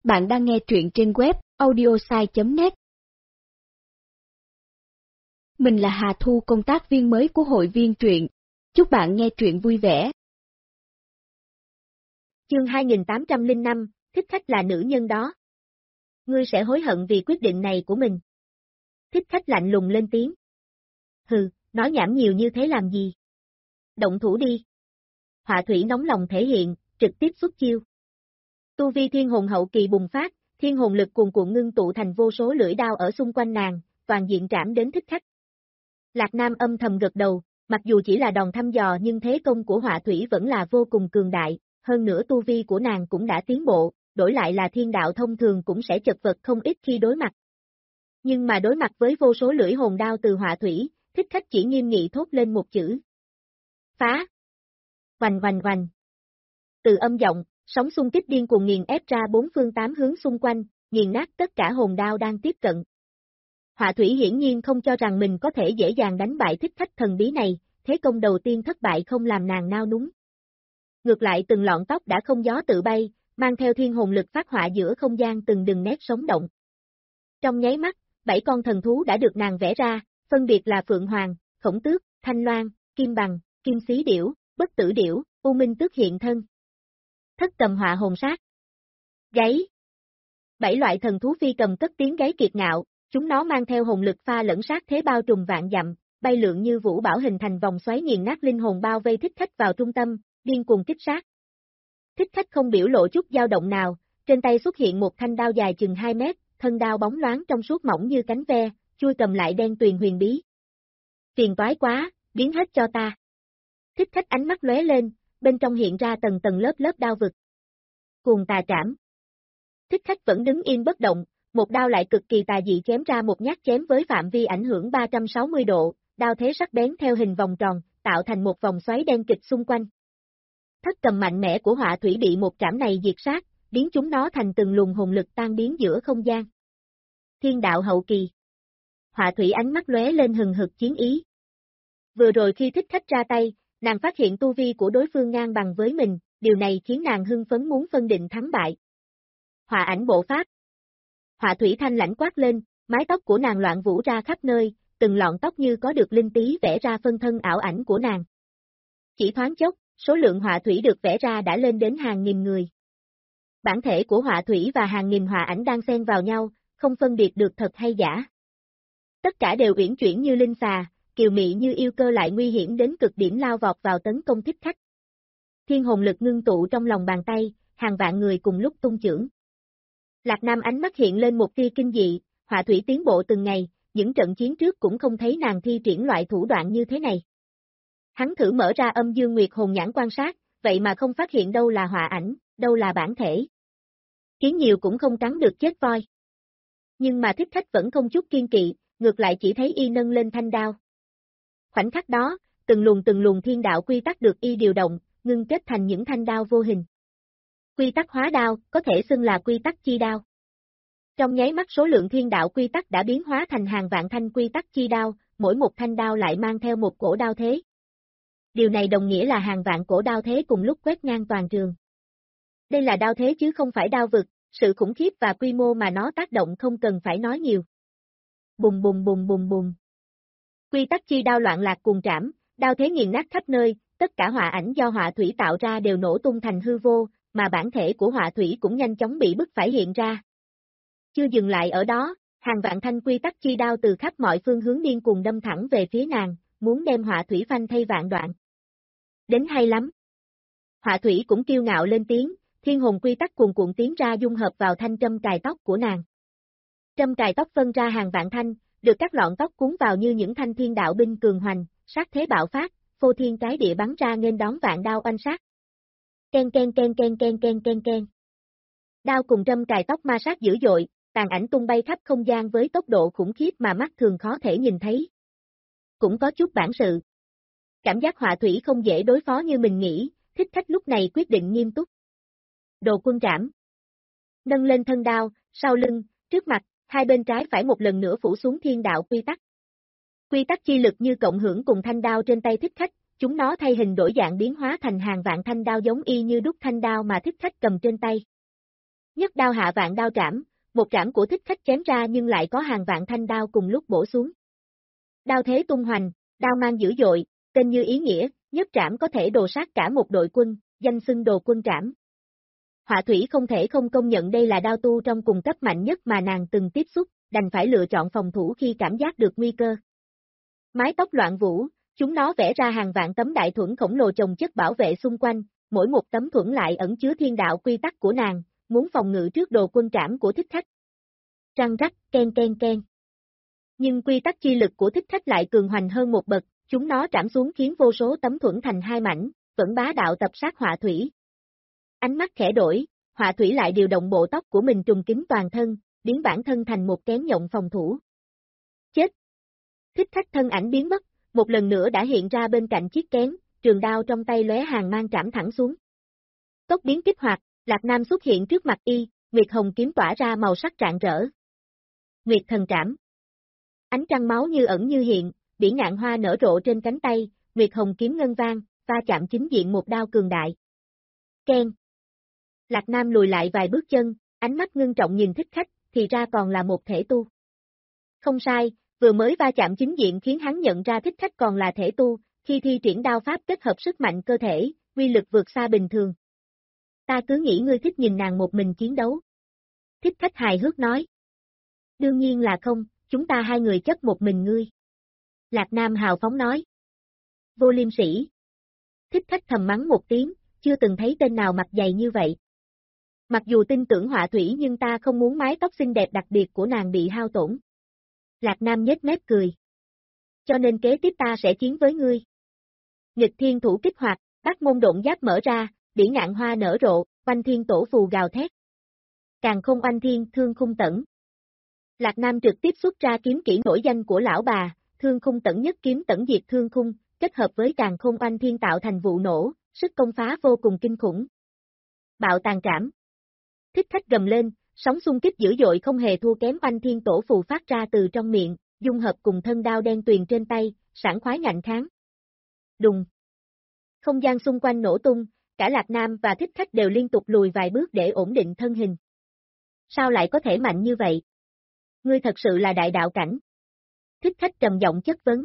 Bạn đang nghe truyện trên web audiosai.net. Mình là Hà Thu, công tác viên mới của hội viên truyện. Chúc bạn nghe truyện vui vẻ. Chương 2805, thích khách là nữ nhân đó. Ngươi sẽ hối hận vì quyết định này của mình. Thích khách lạnh lùng lên tiếng. Hừ, nói nhảm nhiều như thế làm gì? Động thủ đi. Họa thủy nóng lòng thể hiện, trực tiếp xuất chiêu. Tu vi thiên hồn hậu kỳ bùng phát, thiên hồn lực cuồn cuộn ngưng tụ thành vô số lưỡi đao ở xung quanh nàng, toàn diện trảm đến thích khách. Lạc Nam âm thầm gật đầu, mặc dù chỉ là đòn thăm dò nhưng thế công của họa thủy vẫn là vô cùng cường đại, hơn nữa tu vi của nàng cũng đã tiến bộ, đổi lại là thiên đạo thông thường cũng sẽ chật vật không ít khi đối mặt. Nhưng mà đối mặt với vô số lưỡi hồn đao từ họa thủy, thích khách chỉ nghiêm nghị thốt lên một chữ. Phá! Oanh oanh oanh! Từ âm giọng, sóng xung kích điên cuồng nghiền ép ra bốn phương tám hướng xung quanh, nghiền nát tất cả hồn đao đang tiếp cận. Họa thủy hiển nhiên không cho rằng mình có thể dễ dàng đánh bại thích khách thần bí này, thế công đầu tiên thất bại không làm nàng nao núng. Ngược lại từng lọn tóc đã không gió tự bay, mang theo thiên hồn lực phát họa giữa không gian từng đường nét sống động. Trong nháy mắt, 7 con thần thú đã được nàng vẽ ra, phân biệt là Phượng Hoàng, Khổng Tước, Thanh Loan, Kim Bằng, Kim Xí Điểu, Bất Tử Điểu, U Minh Tước hiện thân. Thất cầm họa hồn sát. Gáy. 7 loại thần thú phi cầm cất tiếng gáy kiệt ngạo, chúng nó mang theo hồn lực pha lẫn sát thế bao trùm vạn dặm, bay lượn như vũ bão hình thành vòng xoáy nghiền nát linh hồn bao vây thích khách vào trung tâm, điên cuồng kích sát. Thích khách không biểu lộ chút dao động nào, trên tay xuất hiện một thanh đao dài chừng 2 mét, thân đao bóng loáng trong suốt mỏng như cánh ve, chui cầm lại đen tuyền huyền bí. Phiền toái quá, biến hết cho ta. Thích khách ánh mắt lóe lên, bên trong hiện ra tầng tầng lớp lớp đao vực. Cuồng tà trảm. Thích khách vẫn đứng yên bất động, một đao lại cực kỳ tà dị chém ra một nhát chém với phạm vi ảnh hưởng 360 độ, đao thế sắc bén theo hình vòng tròn, tạo thành một vòng xoáy đen kịch xung quanh. Thất cầm mạnh mẽ của họa thủy bị một trảm này diệt sát, biến chúng nó thành từng luồng hồn lực tan biến giữa không gian. Thiên đạo hậu kỳ. Họa thủy ánh mắt lóe lên hừng hực chiến ý. Vừa rồi khi thích khách ra tay, nàng phát hiện tu vi của đối phương ngang bằng với mình, điều này khiến nàng hưng phấn muốn phân định thắng bại. Họa ảnh bộ pháp. Họa thủy thanh lãnh quát lên, mái tóc của nàng loạn vũ ra khắp nơi, từng lọn tóc như có được linh tí vẽ ra phân thân ảo ảnh của nàng. Chỉ thoáng chốc, số lượng họa thủy được vẽ ra đã lên đến hàng nghìn người. Bản thể của họa thủy và hàng nghìn họa ảnh đang xen vào nhau, không phân biệt được thật hay giả. Tất cả đều uyển chuyển như linh xà, kiều mị như yêu cơ lại nguy hiểm đến cực điểm lao vọt vào tấn công thích khách. Thiên hồn lực ngưng tụ trong lòng bàn tay, hàng vạn người cùng lúc tung chưởng. Lạc Nam ánh mắt hiện lên một tia kinh dị, họa thủy tiến bộ từng ngày, những trận chiến trước cũng không thấy nàng thi triển loại thủ đoạn như thế này. Hắn thử mở ra âm dương nguyệt hồn nhãn quan sát, vậy mà không phát hiện đâu là họa ảnh, đâu là bản thể. Kiến nhiều cũng không cắn được chết voi. Nhưng mà thích khách vẫn không chút kiên kỵ, ngược lại chỉ thấy y nâng lên thanh đao. Khoảnh khắc đó, từng luồng thiên đạo quy tắc được y điều động, ngưng kết thành những thanh đao vô hình. Quy tắc hóa đao, có thể xưng là quy tắc chi đao. Trong nháy mắt số lượng thiên đạo quy tắc đã biến hóa thành hàng vạn thanh quy tắc chi đao, mỗi một thanh đao lại mang theo một cổ đao thế. Điều này đồng nghĩa là hàng vạn cổ đao thế cùng lúc quét ngang toàn trường. Đây là đao thế chứ không phải đao vực, sự khủng khiếp và quy mô mà nó tác động không cần phải nói nhiều. Bùng bùng bùng bùng bùng. Quy tắc chi đao loạn lạc cuồng trảm, đao thế nghiền nát khắp nơi, tất cả họa ảnh do họa thủy tạo ra đều nổ tung thành hư vô, mà bản thể của họa thủy cũng nhanh chóng bị bức phải hiện ra. Chưa dừng lại ở đó, hàng vạn thanh quy tắc chi đao từ khắp mọi phương hướng điên cuồng đâm thẳng về phía nàng, muốn đem họa thủy phanh thay vạn đoạn. Đến hay lắm. Họa thủy cũng kiêu ngạo lên tiếng, thiên hồn quy tắc cuồn cuộn tiến ra dung hợp vào thanh trâm cài tóc của nàng. Trâm cài tóc phân ra hàng vạn thanh, được các lọn tóc cuốn vào như những thanh thiên đạo binh cường hoành, sát thế bạo phát, phô thiên cái địa bắn ra nghênh đón vạn đao oanh sát. Ken ken ken ken ken ken ken ken. Đao cùng trâm cài tóc ma sát dữ dội, tàn ảnh tung bay khắp không gian với tốc độ khủng khiếp mà mắt thường khó thể nhìn thấy. Cũng có chút bản sự. Cảm giác họa thủy không dễ đối phó như mình nghĩ, thích khách lúc này quyết định nghiêm túc. Đồ quân trảm. Nâng lên thân đao, sau lưng, trước mặt, hai bên trái phải một lần nữa phủ xuống thiên đạo quy tắc. Quy tắc chi lực như cộng hưởng cùng thanh đao trên tay thích khách, chúng nó thay hình đổi dạng biến hóa thành hàng vạn thanh đao giống y như đúc thanh đao mà thích khách cầm trên tay. Nhất đao hạ vạn đao trảm, một trảm của Thích Khách chém ra nhưng lại có hàng vạn thanh đao cùng lúc bổ xuống. Đao thế tung hoành, đao mang dữ dội, tên như ý nghĩa, nhất trảm có thể đồ sát cả một đội quân, danh xưng đồ quân trảm. Họa thủy không thể không công nhận đây là đao tu trong cùng cấp mạnh nhất mà nàng từng tiếp xúc, đành phải lựa chọn phòng thủ khi cảm giác được nguy cơ. Mái tóc loạn vũ, chúng nó vẽ ra hàng vạn tấm đại thuẫn khổng lồ chồng chất bảo vệ xung quanh, mỗi một tấm thuẫn lại ẩn chứa thiên đạo quy tắc của nàng, muốn phòng ngự trước đồ quân trảm của Thích Khách. Răng rắc, ken ken ken. Nhưng quy tắc chi lực của Thích Khách lại cường hoành hơn một bậc, chúng nó trảm xuống khiến vô số tấm thuẫn thành hai mảnh, vẫn bá đạo tập sát họa thủy. Ánh mắt khẽ đổi, họa thủy lại điều động bộ tóc của mình trùng kín toàn thân, biến bản thân thành một kén nhộng phòng thủ. Chết! Thích Khách thân ảnh biến mất, một lần nữa đã hiện ra bên cạnh chiếc kén, trường đao trong tay lóe hàng mang trảm thẳng xuống. Tốc biến kích hoạt, Lạc Nam xuất hiện trước mặt y, Nguyệt Hồng kiếm tỏa ra màu sắc rạng rỡ. Nguyệt thần trảm. Ánh trăng máu như ẩn như hiện, bỉ ngạn hoa nở rộ trên cánh tay, Nguyệt Hồng kiếm ngân vang, va chạm chính diện một đao cường đại. Ken. Lạc Nam lùi lại vài bước chân, ánh mắt ngưng trọng nhìn Thích Khách, thì ra còn là một thể tu. Không sai, vừa mới va chạm chính diện khiến hắn nhận ra Thích Khách còn là thể tu, khi thi triển đao pháp kết hợp sức mạnh cơ thể, uy lực vượt xa bình thường. Ta cứ nghĩ ngươi thích nhìn nàng một mình chiến đấu. Thích Khách hài hước nói. Đương nhiên là không, chúng ta hai người chấp một mình ngươi. Lạc Nam hào phóng nói. Vô liêm sỉ. Thích Khách thầm mắng một tiếng, chưa từng thấy tên nào mặt dày như vậy. Mặc dù tin tưởng họa thủy nhưng ta không muốn mái tóc xinh đẹp đặc biệt của nàng bị hao tổn. Lạc Nam nhếch mép cười. Cho nên kế tiếp ta sẽ chiến với ngươi. Nghịch thiên thủ kích hoạt, Bát môn độn giáp mở ra, bỉ ngạn hoa nở rộ, oanh thiên tổ phù gào thét. Càng không oanh thiên thương khung tẩn. Lạc Nam trực tiếp xuất ra kiếm kỹ nổi danh của lão bà, thương khung tẩn nhất kiếm tẩn diệt thương khung, kết hợp với càng không oanh thiên tạo thành vụ nổ, sức công phá vô cùng kinh khủng. Bạo tàn trảm. Thích Khách gầm lên, sóng xung kích dữ dội không hề thua kém oanh thiên tổ phù phát ra từ trong miệng, dung hợp cùng thân đao đen tuyền trên tay, sảng khoái ngạnh kháng. Đùng. Không gian xung quanh nổ tung, cả Lạc Nam và Thích Khách đều liên tục lùi vài bước để ổn định thân hình. Sao lại có thể mạnh như vậy? Ngươi thật sự là đại đạo cảnh. Thích Khách trầm giọng chất vấn.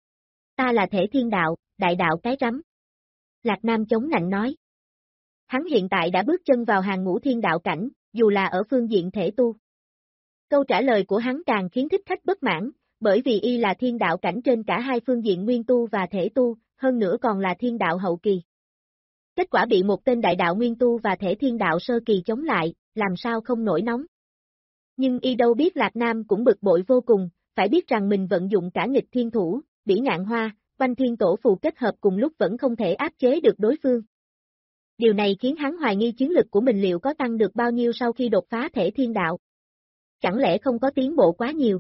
Ta là thể thiên đạo, đại đạo cái rắm. Lạc Nam chống nạnh nói. Hắn hiện tại đã bước chân vào hàng ngũ thiên đạo cảnh, dù là ở phương diện thể tu. Câu trả lời của hắn càng khiến Thích Khách bất mãn, bởi vì y là thiên đạo cảnh trên cả hai phương diện nguyên tu và thể tu, hơn nữa còn là thiên đạo hậu kỳ. Kết quả bị một tên đại đạo nguyên tu và thể thiên đạo sơ kỳ chống lại, làm sao không nổi nóng. Nhưng y đâu biết Lạc Nam cũng bực bội vô cùng, phải biết rằng mình vận dụng cả nghịch thiên thủ, bỉ ngạn hoa, oanh thiên tổ phù kết hợp cùng lúc vẫn không thể áp chế được đối phương. Điều này khiến hắn hoài nghi chiến lực của mình liệu có tăng được bao nhiêu sau khi đột phá thể thiên đạo. Chẳng lẽ không có tiến bộ quá nhiều?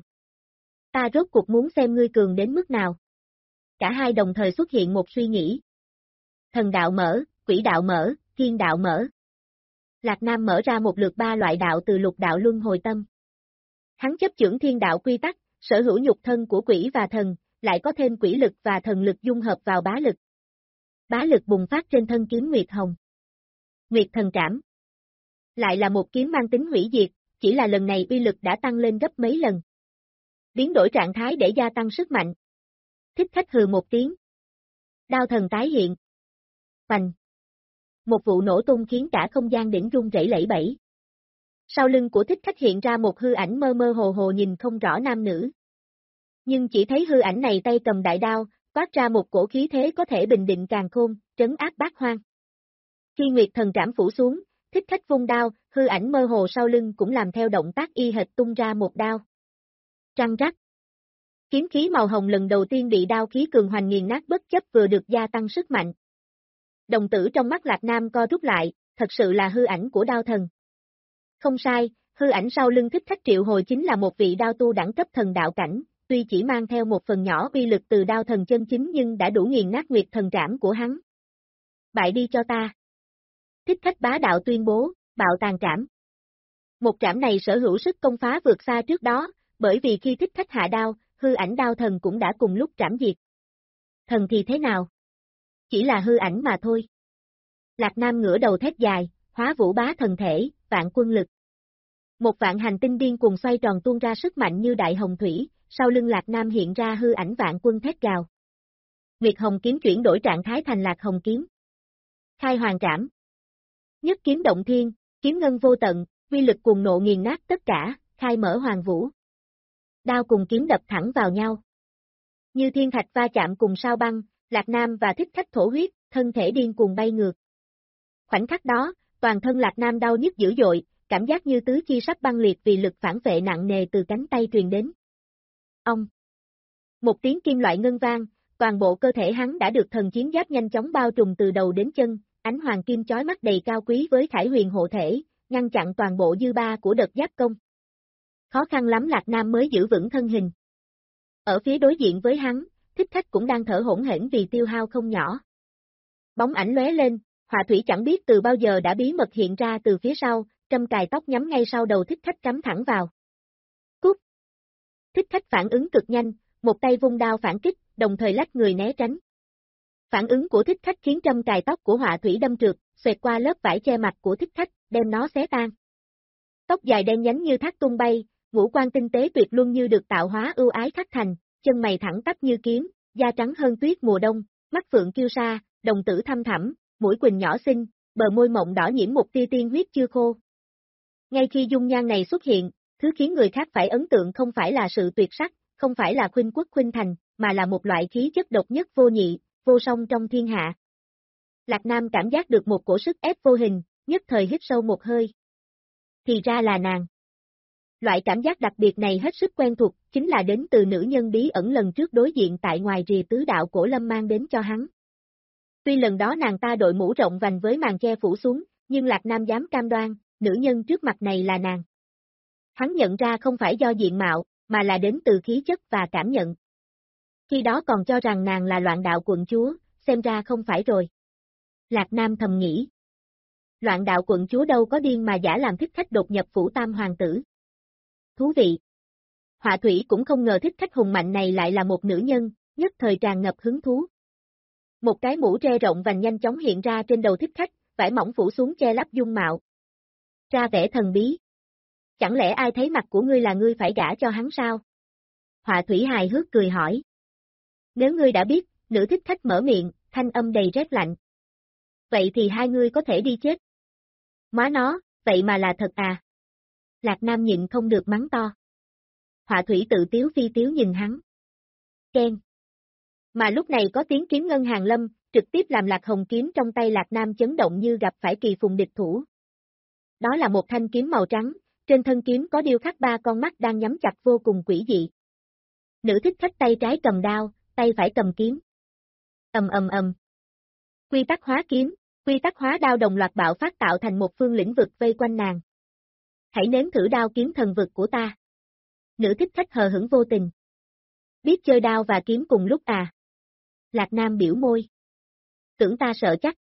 Ta rốt cuộc muốn xem ngươi cường đến mức nào. Cả hai đồng thời xuất hiện một suy nghĩ. Thần đạo mở, quỷ đạo mở, thiên đạo mở. Lạc Nam mở ra một lượt ba loại đạo từ lục đạo luân hồi tâm. Hắn chấp chưởng thiên đạo quy tắc, sở hữu nhục thân của quỷ và thần, lại có thêm quỷ lực và thần lực dung hợp vào bá lực. Bá lực bùng phát trên thân kiếm Nguyệt Hồng. Nguyệt thần trảm. Lại là một kiếm mang tính hủy diệt, chỉ là lần này uy lực đã tăng lên gấp mấy lần. Biến đổi trạng thái để gia tăng sức mạnh. Thích Khách hừ một tiếng. Đao thần tái hiện. Phành. Một vụ nổ tung khiến cả không gian đỉnh rung rẩy lẫy bẫy. Sau lưng của Thích Khách hiện ra một hư ảnh mơ mơ hồ hồ nhìn không rõ nam nữ. Nhưng chỉ thấy hư ảnh này tay cầm đại đao, toát ra một cổ khí thế có thể bình định càn khôn, trấn áp bát hoang. Khi Nguyệt thần trảm phủ xuống, Thích Khách vung đao, hư ảnh mơ hồ sau lưng cũng làm theo động tác y hệt tung ra một đao. Răng rắc. Kiếm khí màu hồng lần đầu tiên bị đao khí cường hoành nghiền nát bất chấp vừa được gia tăng sức mạnh. Đồng tử trong mắt Lạc Nam co rút lại, thật sự là hư ảnh của đao thần. Không sai, hư ảnh sau lưng Thích Khách triệu hồi chính là một vị đao tu đẳng cấp thần đạo cảnh, tuy chỉ mang theo một phần nhỏ uy lực từ đao thần chân chính nhưng đã đủ nghiền nát Nguyệt thần trảm của hắn. Bại đi cho ta. Thích Khách bá đạo tuyên bố, bạo tàn trảm. Một trảm này sở hữu sức công phá vượt xa trước đó, bởi vì khi Thích Khách hạ đao, hư ảnh đao thần cũng đã cùng lúc trảm diệt. Thần thì thế nào? Chỉ là hư ảnh mà thôi. Lạc Nam ngửa đầu thét dài, hóa vũ bá thần thể, vạn quân lực. một vạn hành tinh điên cuồng xoay tròn tuôn ra sức mạnh như đại hồng thủy, sau lưng Lạc Nam hiện ra hư ảnh vạn quân thét gào. Nguyệt Hồng kiếm chuyển đổi trạng thái thành Lạc Hồng kiếm. Khai hoàng trảm. Nhất kiếm động thiên, kiếm ngân vô tận, uy lực cuồng nộ nghiền nát tất cả, khai mở hoàng vũ. Đao cùng kiếm đập thẳng vào nhau. Như thiên thạch va chạm cùng sao băng, Lạc Nam và Thích Khách thổ huyết, thân thể điên cuồng bay ngược. Khoảnh khắc đó, toàn thân Lạc Nam đau nhức dữ dội, cảm giác như tứ chi sắp băng liệt vì lực phản vệ nặng nề từ cánh tay truyền đến. Ông. Một tiếng kim loại ngân vang, toàn bộ cơ thể hắn đã được thần chiến giáp nhanh chóng bao trùm từ đầu đến chân, ánh hoàng kim chói mắt đầy cao quý với Khải Huyền hộ thể, ngăn chặn toàn bộ dư ba của đợt giáp công. Khó khăn lắm Lạc Nam mới giữ vững thân hình. Ở phía đối diện với hắn, Thích Khách cũng đang thở hổn hển vì tiêu hao không nhỏ. Bóng ảnh lóe lên, Họa Thủy chẳng biết từ bao giờ đã bí mật hiện ra từ phía sau, trâm cài tóc nhắm ngay sau đầu Thích Khách cắm thẳng vào. Cút! Thích Khách phản ứng cực nhanh, một tay vung đao phản kích, đồng thời lách người né tránh. Phản ứng của Thích Khách khiến trâm cài tóc của Họa Thủy đâm trượt, xoẹt qua lớp vải che mặt của Thích Khách, đem nó xé tan. Tóc dài đen nhánh như thác tung bay, ngũ quan tinh tế tuyệt luân như được tạo hóa ưu ái khắc thành, chân mày thẳng tắp như kiếm, da trắng hơn tuyết mùa đông, mắt phượng kiêu sa, đồng tử thâm thẳm, mũi quỳnh nhỏ xinh, bờ môi mộng đỏ nhiễm một tia tiên huyết chưa khô. Ngay khi dung nhan này xuất hiện, thứ khiến người khác phải ấn tượng không phải là sự tuyệt sắc, không phải là khuynh quốc khuynh thành, mà là một loại khí chất độc nhất vô nhị, vô song trong thiên hạ. Lạc Nam cảm giác được một cổ sức ép vô hình, nhất thời hít sâu một hơi. Thì ra là nàng. Loại cảm giác đặc biệt này hết sức quen thuộc, chính là đến từ nữ nhân bí ẩn lần trước đối diện tại ngoài rìa tứ đạo cổ lâm mang đến cho hắn. Tuy lần đó nàng ta đội mũ rộng vành với màn che phủ xuống, nhưng Lạc Nam dám cam đoan, nữ nhân trước mặt này là nàng. Hắn nhận ra không phải do diện mạo, mà là đến từ khí chất và cảm nhận. Khi đó còn cho rằng nàng là Loạn Đạo quận chúa, xem ra không phải rồi. Lạc Nam thầm nghĩ. Loạn Đạo quận chúa đâu có điên mà giả làm Thích Khách đột nhập phủ tam hoàng tử. Thú vị. Họa Thủy cũng không ngờ Thích Khách hùng mạnh này lại là một nữ nhân, nhất thời tràn ngập hứng thú. Một cái mũ tre rộng vành nhanh chóng hiện ra trên đầu Thích Khách, vải mỏng phủ xuống che lấp dung mạo. Ra vẻ thần bí. Chẳng lẽ ai thấy mặt của ngươi là ngươi phải gả cho hắn sao? Họa Thủy hài hước cười hỏi. Nếu ngươi đã biết, nữ Thích Khách mở miệng, thanh âm đầy rét lạnh. Vậy thì hai ngươi có thể đi chết. Má nó, vậy mà là thật à? Lạc Nam nhịn không được mắng to. Họa Thủy tự tiếu phi tiếu nhìn hắn. Ken. Mà lúc này có tiếng kiếm ngân hàng lâm, trực tiếp làm Lạc Hồng kiếm trong tay Lạc Nam chấn động như gặp phải kỳ phùng địch thủ. Đó là một thanh kiếm màu trắng, trên thân kiếm có điêu khắc ba con mắt đang nhắm chặt vô cùng quỷ dị. Nữ Thích Khách tay trái cầm đao, tay phải cầm kiếm. Ầm ầm ầm. Quy tắc hóa kiếm, quy tắc hóa đao đồng loạt bạo phát tạo thành một phương lĩnh vực vây quanh nàng. Hãy nếm thử đao kiếm thần vực của ta. Nữ Thích Khách hờ hững vô tình. Biết chơi đao và kiếm cùng lúc à? Lạc Nam biểu môi. Tưởng ta sợ chắc.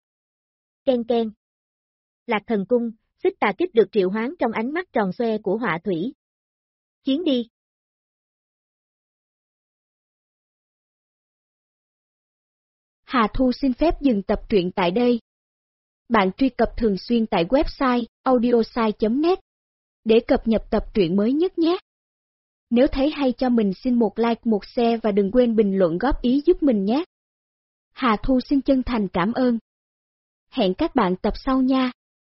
Ken ken. Lạc Thần Cung, xích tà kích được triệu hoán trong ánh mắt tròn xoe của Họa Thủy. Chiến đi. Hà Thu xin phép dừng tập truyện tại đây. Bạn truy cập thường xuyên tại website audiosai.net để cập nhật tập truyện mới nhất nhé. Nếu thấy hay cho mình xin một like, một share và đừng quên bình luận góp ý giúp mình nhé. Hà Thu xin chân thành cảm ơn. Hẹn các bạn tập sau nha.